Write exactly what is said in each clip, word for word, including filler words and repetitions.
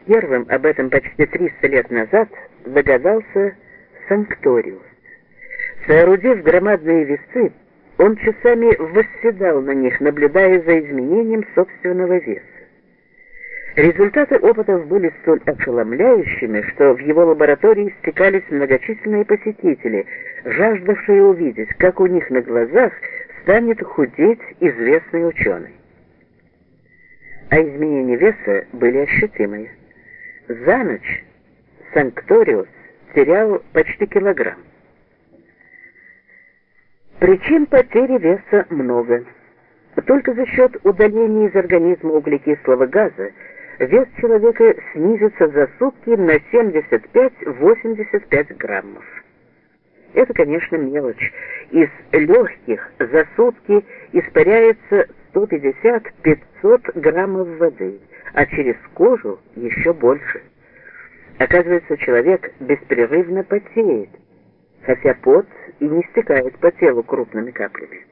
Первым об этом почти триста лет назад догадался Санкториус. Соорудив громадные весы, он часами восседал на них, наблюдая за изменением собственного веса. Результаты опытов были столь ошеломляющими, что в его лаборатории стекались многочисленные посетители, жаждавшие увидеть, как у них на глазах станет худеть известный ученый. А изменения веса были ощутимые. За ночь Санкториус терял почти килограмм. Причин потери веса много. Только за счет удаления из организма углекислого газа вес человека снизится за сутки на семьдесят пять — восемьдесят пять граммов. Это, конечно, мелочь. Из легких за сутки испаряется сто пятьдесят — пятьсот граммов воды, а через кожу еще больше. Оказывается, человек беспрерывно потеет, хотя пот и не стекает по телу крупными каплями.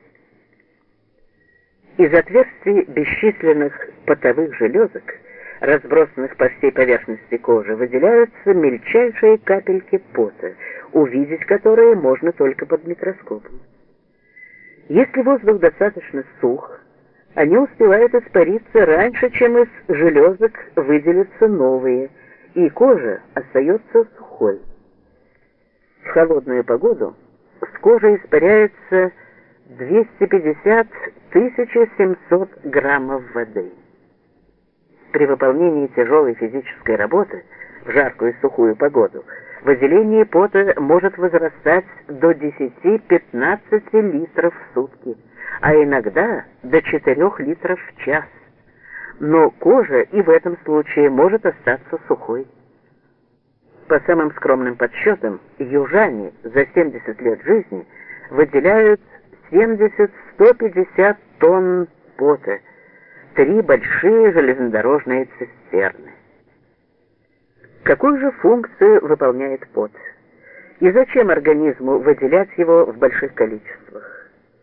Из отверстий бесчисленных потовых железок, разбросанных по всей поверхности кожи, выделяются мельчайшие капельки пота, увидеть которые можно только под микроскопом. Если воздух достаточно сух, они успевают испариться раньше, чем из железок выделятся новые, и кожа остается сухой. В холодную погоду с кожи испаряется двести пятьдесят — тысяча семьсот граммов воды. При выполнении тяжелой физической работы в жаркую и сухую погоду выделение пота может возрастать до десяти — пятнадцати литров в сутки, а иногда до четырёх литров в час. Но кожа и в этом случае может остаться сухой. По самым скромным подсчетам, южане за семьдесят лет жизни выделяют семьдесят — сто пятьдесят тонн пота, три большие железнодорожные цистерны. Какую же функцию выполняет пот? И зачем организму выделять его в больших количествах?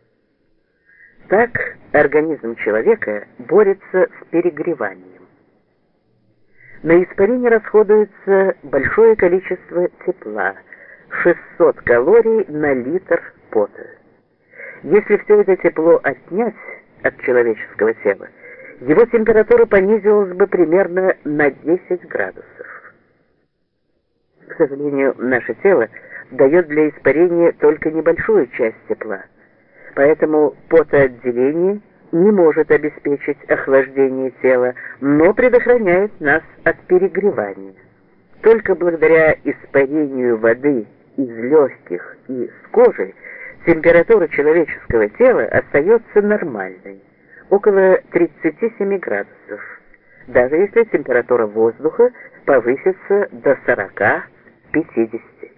Так организм человека борется с перегреванием. На испарение расходуется большое количество тепла, шестьсот калорий на литр пота. Если все это тепло отнять от человеческого тела, его температура понизилась бы примерно на десять градусов. К сожалению, наше тело дает для испарения только небольшую часть тепла, поэтому потоотделение не может обеспечить охлаждение тела, но предохраняет нас от перегревания. Только благодаря испарению воды из легких и с кожи температура человеческого тела остается нормальной, около тридцати семи градусов, даже если температура воздуха повысится до сорока — пятидесяти.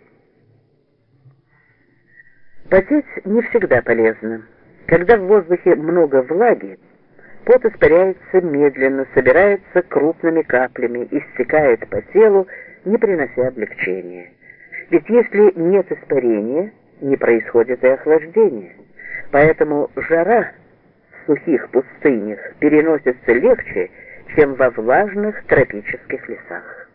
Потеть не всегда полезно. Когда в воздухе много влаги, пот испаряется медленно, собирается крупными каплями и стекает по телу, не принося облегчения. Ведь если нет испарения, не происходит и охлаждение. Поэтому жара в сухих пустынях переносится легче, чем во влажных тропических лесах.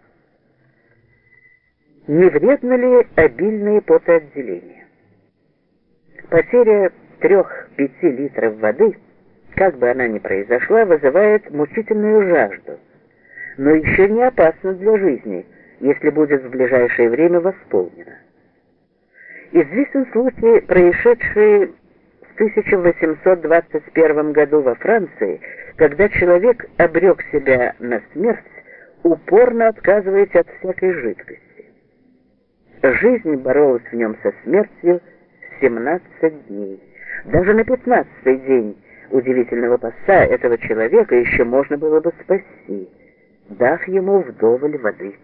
Не вредно ли обильное потоотделение? Потеря трех-пяти литров воды, как бы она ни произошла, вызывает мучительную жажду, но еще не опасна для жизни, если будет в ближайшее время восполнена. Известен случай, происшедший в тысяча восемьсот двадцать первом году во Франции, когда человек обрек себя на смерть, упорно отказываясь от всякой жидкости. Жизнь боролась в нем со смертью семнадцать дней. Даже на пятнадцатый день удивительного поста этого человека еще можно было бы спасти, дав ему вдоволь воды.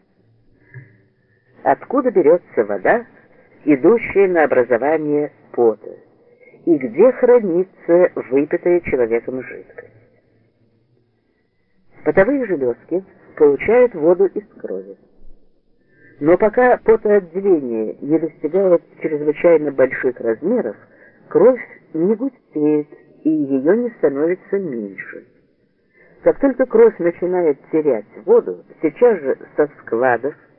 Откуда берется вода, идущая на образование пота, и где хранится выпитая человеком жидкость? Потовые железки получают воду из крови. Но пока потоотделение не достигает чрезвычайно больших размеров, кровь не густеет и ее не становится меньше. Как только кровь начинает терять воду, сейчас же со складов